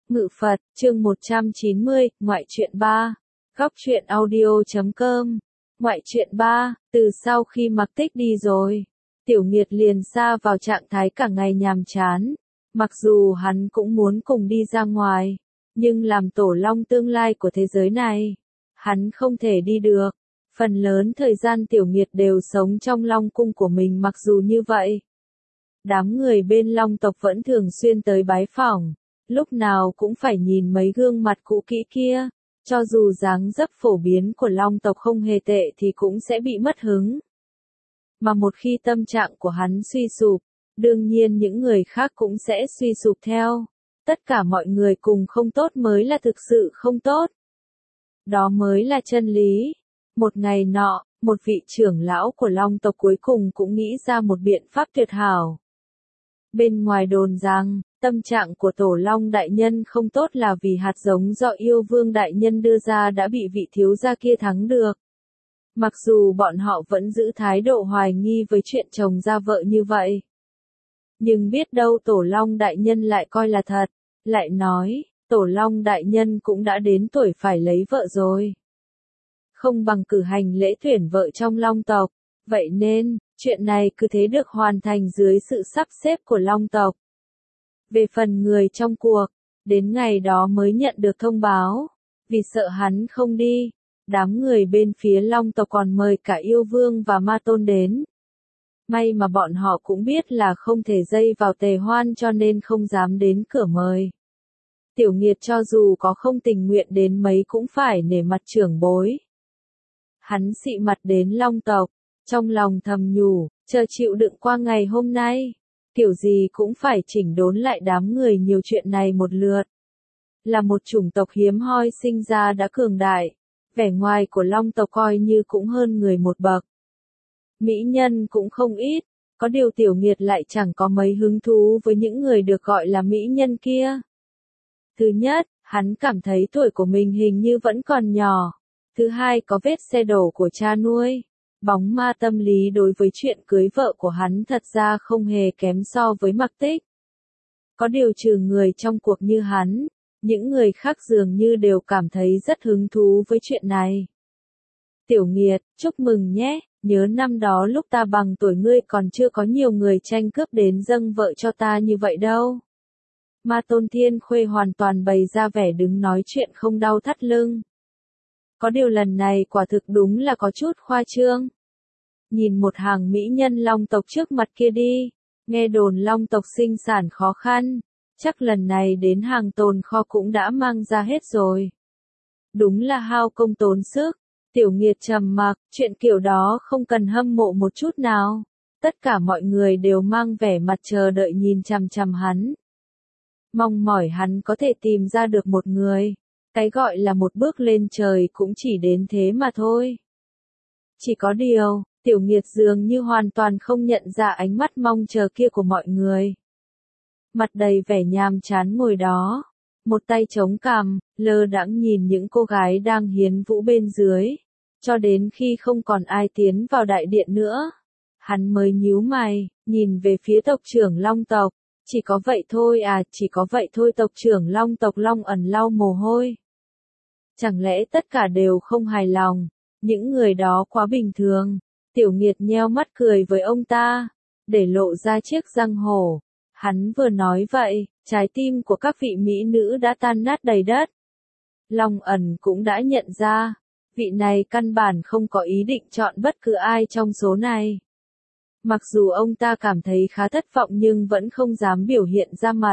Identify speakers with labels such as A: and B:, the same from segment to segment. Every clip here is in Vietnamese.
A: Ngự Phật, chương 190, ngoại truyện 3. Góc truyện audio.com. Ngoại truyện 3, từ sau khi Mạc Tích đi rồi, Tiểu Nghiệt liền sa vào trạng thái cả ngày nhàm chán. Mặc dù hắn cũng muốn cùng đi ra ngoài, nhưng làm tổ long tương lai của thế giới này, hắn không thể đi được. Phần lớn thời gian Tiểu Nghiệt đều sống trong long cung của mình. Mặc dù như vậy, đám người bên long tộc vẫn thường xuyên tới bái phỏng, lúc nào cũng phải nhìn mấy gương mặt cũ kỹ kia. Cho dù dáng dấp phổ biến của long tộc không hề tệ thì cũng sẽ bị mất hứng. Mà một khi tâm trạng của hắn suy sụp, đương nhiên những người khác cũng sẽ suy sụp theo. Tất cả mọi người cùng không tốt mới là thực sự không tốt. Đó mới là chân lý. Một ngày nọ, một vị trưởng lão của long tộc cuối cùng cũng nghĩ ra một biện pháp tuyệt hảo. Bên ngoài đồn rằng, tâm trạng của tổ long đại nhân không tốt là vì hạt giống do yêu vương đại nhân đưa ra đã bị vị thiếu gia kia thắng được. Mặc dù bọn họ vẫn giữ thái độ hoài nghi với chuyện chồng ra vợ như vậy, nhưng biết đâu tổ long đại nhân lại coi là thật, lại nói, tổ long đại nhân cũng đã đến tuổi phải lấy vợ rồi. Không bằng cử hành lễ tuyển vợ trong long tộc, vậy nên, chuyện này cứ thế được hoàn thành dưới sự sắp xếp của long tộc. Về phần người trong cuộc, đến ngày đó mới nhận được thông báo, vì sợ hắn không đi, đám người bên phía long tộc còn mời cả yêu vương và ma tôn đến. May mà bọn họ cũng biết là không thể dây vào tề hoan cho nên không dám đến cửa mời. Tiểu Nghiệt cho dù có không tình nguyện đến mấy cũng phải nể mặt trưởng bối. Hắn xị mặt đến long tộc, trong lòng thầm nhủ, chờ chịu đựng qua ngày hôm nay, kiểu gì cũng phải chỉnh đốn lại đám người nhiều chuyện này một lượt. Là một chủng tộc hiếm hoi sinh ra đã cường đại, vẻ ngoài của long tộc coi như cũng hơn người một bậc. Mỹ nhân cũng không ít, có điều Tiểu Nghiệt lại chẳng có mấy hứng thú với những người được gọi là mỹ nhân kia. Thứ nhất, hắn cảm thấy tuổi của mình hình như vẫn còn nhỏ. Thứ hai, có vết xe đổ của cha nuôi. Bóng ma tâm lý đối với chuyện cưới vợ của hắn thật ra không hề kém so với Mạc Tích. Có điều trừ người trong cuộc như hắn, những người khác dường như đều cảm thấy rất hứng thú với chuyện này. Tiểu Nghiệt, chúc mừng nhé, nhớ năm đó lúc ta bằng tuổi ngươi còn chưa có nhiều người tranh cướp đến dâng vợ cho ta như vậy đâu. Ma Tôn Thiên Khuê hoàn toàn bày ra vẻ đứng nói chuyện không đau thắt lưng. Có điều lần này quả thực đúng là có chút khoa trương. Nhìn một hàng mỹ nhân long tộc trước mặt kia đi, nghe đồn long tộc sinh sản khó khăn, chắc lần này đến hàng tồn kho cũng đã mang ra hết rồi. Đúng là hao công tốn sức. Tiểu Nghiệt trầm mặc, chuyện kiểu đó không cần hâm mộ một chút nào. Tất cả mọi người đều mang vẻ mặt chờ đợi nhìn chằm chằm hắn. Mong mỏi hắn có thể tìm ra được một người. Cái gọi là một bước lên trời cũng chỉ đến thế mà thôi. Chỉ có điều, Tiểu Nghiệt dường như hoàn toàn không nhận ra ánh mắt mong chờ kia của mọi người. Mặt đầy vẻ nhàm chán ngồi đó, một tay chống cằm, lơ đãng nhìn những cô gái đang hiến vũ bên dưới, cho đến khi không còn ai tiến vào đại điện nữa. Hắn mới nhíu mày, nhìn về phía tộc trưởng long tộc. Chỉ có vậy thôi à, chỉ có vậy thôi. Tộc trưởng long tộc Long Ẩn lau mồ hôi. Chẳng lẽ tất cả đều không hài lòng, những người đó quá bình thường. Tiểu Nghiệt nheo mắt cười với ông ta, để lộ ra chiếc răng hổ. Hắn vừa nói vậy, trái tim của các vị mỹ nữ đã tan nát đầy đất. Long Ẩn cũng đã nhận ra, vị này căn bản không có ý định chọn bất cứ ai trong số này. Mặc dù ông ta cảm thấy khá thất vọng nhưng vẫn không dám biểu hiện ra mặt.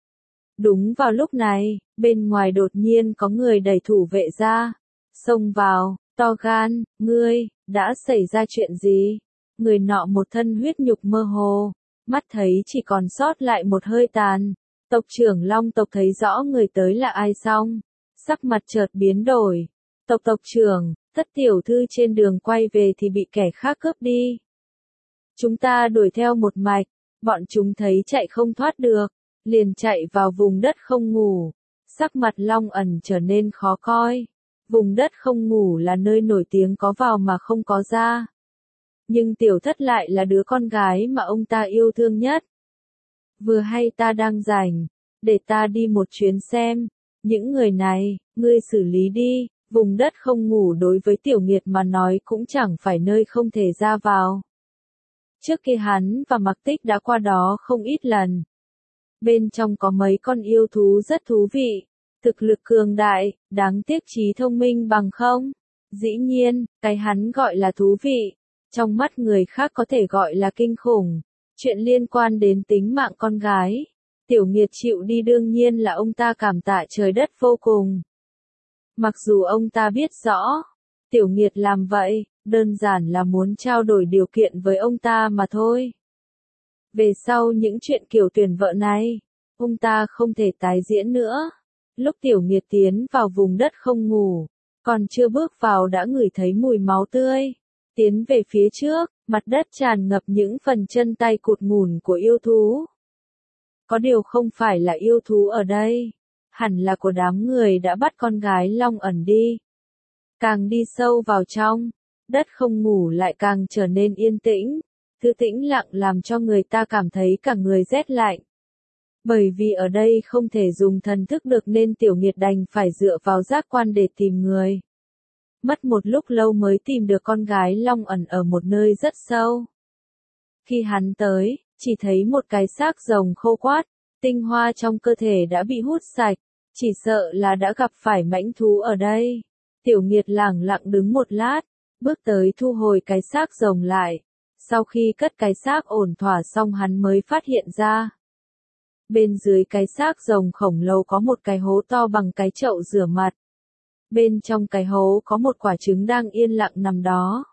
A: Đúng vào lúc này, bên ngoài đột nhiên có người đẩy thủ vệ ra, xông vào, to gan, ngươi, đã xảy ra chuyện gì? Người nọ một thân huyết nhục mơ hồ, mắt thấy chỉ còn sót lại một hơi tàn. Tộc trưởng long tộc thấy rõ người tới là ai xong, sắc mặt chợt biến đổi. Tộc trưởng, Thất tiểu thư trên đường quay về thì bị kẻ khác cướp đi. Chúng ta đuổi theo một mạch, bọn chúng thấy chạy không thoát được, liền chạy vào vùng đất không ngủ. Sắc mặt Long Ẩn trở nên khó coi. Vùng đất không ngủ là nơi nổi tiếng có vào mà không có ra. Nhưng tiểu thất lại là đứa con gái mà ông ta yêu thương nhất. Vừa hay ta đang rảnh, để ta đi một chuyến xem. Những người này, ngươi xử lý đi, vùng đất không ngủ đối với Tiểu Nghiệt mà nói cũng chẳng phải nơi không thể ra vào. Trước kia hắn và Mặc Tích đã qua đó không ít lần. Bên trong có mấy con yêu thú rất thú vị, thực lực cường đại, đáng tiếc trí thông minh bằng không. Dĩ nhiên, cái hắn gọi là thú vị, trong mắt người khác có thể gọi là kinh khủng. Chuyện liên quan đến tính mạng con gái, Tiểu Nghiệt chịu đi đương nhiên là ông ta cảm tạ trời đất vô cùng. Mặc dù ông ta biết rõ, Tiểu Nghiệt làm vậy, đơn giản là muốn trao đổi điều kiện với ông ta mà thôi. Về sau những chuyện kiểu tuyển vợ này, ông ta không thể tái diễn nữa. Lúc Tiểu Nghiệt tiến vào vùng đất không ngủ, còn chưa bước vào đã ngửi thấy mùi máu tươi. Tiến về phía trước, mặt đất tràn ngập những phần chân tay cụt ngủn của yêu thú. Có điều không phải là yêu thú ở đây, hẳn là của đám người đã bắt con gái Long Ẩn đi. Càng đi sâu vào trong, đất không ngủ lại càng trở nên yên tĩnh, thứ tĩnh lặng làm cho người ta cảm thấy cả người rét lạnh. Bởi vì ở đây không thể dùng thần thức được nên Tiểu Nghiệt đành phải dựa vào giác quan để tìm người. Mất một lúc lâu mới tìm được con gái Long Ẩn ở một nơi rất sâu. Khi hắn tới, chỉ thấy một cái xác rồng khô quát, tinh hoa trong cơ thể đã bị hút sạch, chỉ sợ là đã gặp phải mãnh thú ở đây. Tiểu Nghiệt lẳng lặng đứng một lát, bước tới thu hồi cái xác rồng lại. Sau khi cất cái xác ổn thỏa xong hắn mới phát hiện ra. Bên dưới cái xác rồng khổng lồ có một cái hố to bằng cái chậu rửa mặt. Bên trong cái hố có một quả trứng đang yên lặng nằm đó.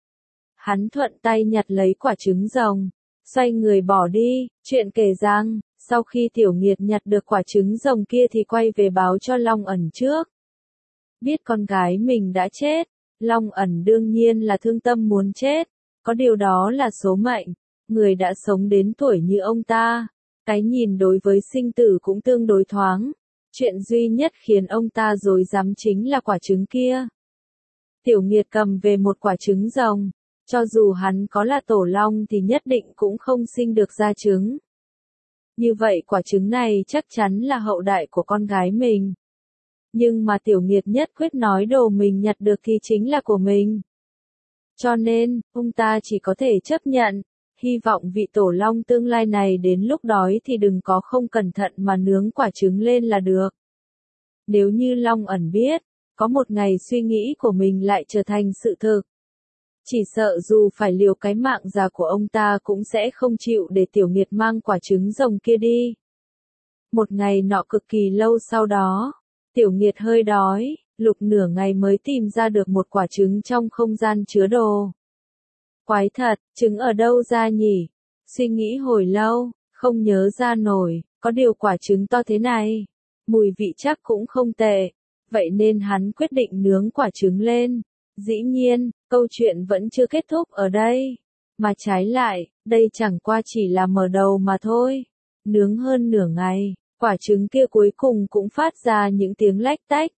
A: Hắn thuận tay nhặt lấy quả trứng rồng, xoay người bỏ đi, chuyện kể rằng, sau khi Tiểu Nghiệt nhặt được quả trứng rồng kia thì quay về báo cho Long Ẩn trước. Biết con gái mình đã chết, Long Ẩn đương nhiên là thương tâm muốn chết, có điều đó là số mệnh, người đã sống đến tuổi như ông ta, cái nhìn đối với sinh tử cũng tương đối thoáng. Chuyện duy nhất khiến ông ta rối rắm chính là quả trứng kia. Tiểu Nghiệt cầm về một quả trứng rồng, cho dù hắn có là tổ long thì nhất định cũng không sinh được ra trứng. Như vậy quả trứng này chắc chắn là hậu đại của con gái mình. Nhưng mà Tiểu Nghiệt nhất quyết nói đồ mình nhặt được thì chính là của mình. Cho nên, ông ta chỉ có thể chấp nhận, hy vọng vị tổ long tương lai này đến lúc đói thì đừng có không cẩn thận mà nướng quả trứng lên là được. Nếu như Long Ẩn biết, có một ngày suy nghĩ của mình lại trở thành sự thực. Chỉ sợ dù phải liều cái mạng già của ông ta cũng sẽ không chịu để Tiểu Nghiệt mang quả trứng rồng kia đi. Một ngày nọ cực kỳ lâu sau đó, Tiểu Nghiệt hơi đói, lục nửa ngày mới tìm ra được một quả trứng trong không gian chứa đồ. Quái thật, trứng ở đâu ra nhỉ? Suy nghĩ hồi lâu, không nhớ ra nổi, có điều quả trứng to thế này, mùi vị chắc cũng không tệ. Vậy nên hắn quyết định nướng quả trứng lên. Dĩ nhiên, câu chuyện vẫn chưa kết thúc ở đây. Mà trái lại, đây chẳng qua chỉ là mở đầu mà thôi. Nướng hơn nửa ngày, quả trứng kia cuối cùng cũng phát ra những tiếng lách tách.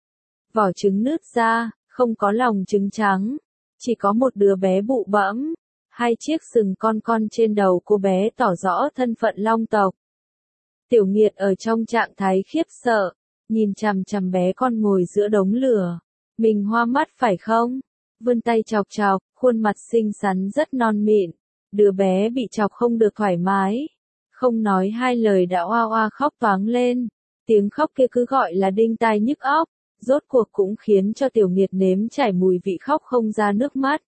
A: Vỏ trứng nứt ra, không có lòng trứng trắng. Chỉ có một đứa bé bụ bẫm, hai chiếc sừng con trên đầu cô bé tỏ rõ thân phận long tộc. Tiểu Nghiệt ở trong trạng thái khiếp sợ, nhìn chằm chằm bé con ngồi giữa đống lửa. Mình hoa mắt phải không? Vươn tay chọc chọc, khuôn mặt xinh xắn rất non mịn. Đứa bé bị chọc không được thoải mái. Không nói hai lời đã oa oa khóc toáng lên. Tiếng khóc kia cứ gọi là đinh tai nhức óc. Rốt cuộc cũng khiến cho Tiểu Nghiệt nếm trải mùi vị khóc không ra nước mắt.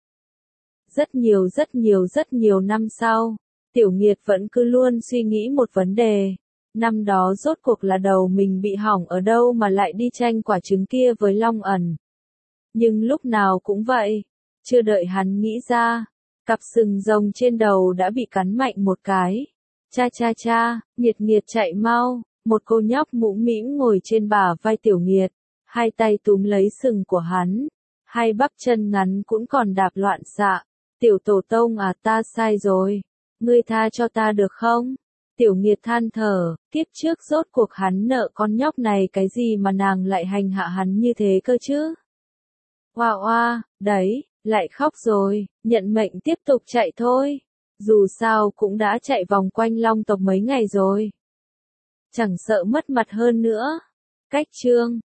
A: Rất nhiều năm sau, Tiểu Nghiệt vẫn cứ luôn suy nghĩ một vấn đề. Năm đó rốt cuộc là đầu mình bị hỏng ở đâu mà lại đi tranh quả trứng kia với Long Ẩn. Nhưng lúc nào cũng vậy, chưa đợi hắn nghĩ ra, cặp sừng rồng trên đầu đã bị cắn mạnh một cái. Cha, Nghiệt chạy mau, một cô nhóc mũm mĩm ngồi trên bả vai Tiểu Nghiệt. Hai tay túm lấy sừng của hắn, hai bắp chân ngắn cũng còn đạp loạn xạ. Tiểu tổ tông à, ta sai rồi, ngươi tha cho ta được không? Tiểu Nghiệt than thở, kiếp trước rốt cuộc hắn nợ con nhóc này cái gì mà nàng lại hành hạ hắn như thế cơ chứ? Oa, đấy, lại khóc rồi, nhận mệnh tiếp tục chạy thôi. Dù sao cũng đã chạy vòng quanh long tộc mấy ngày rồi. chẳng sợ mất mặt hơn nữa. Cách chương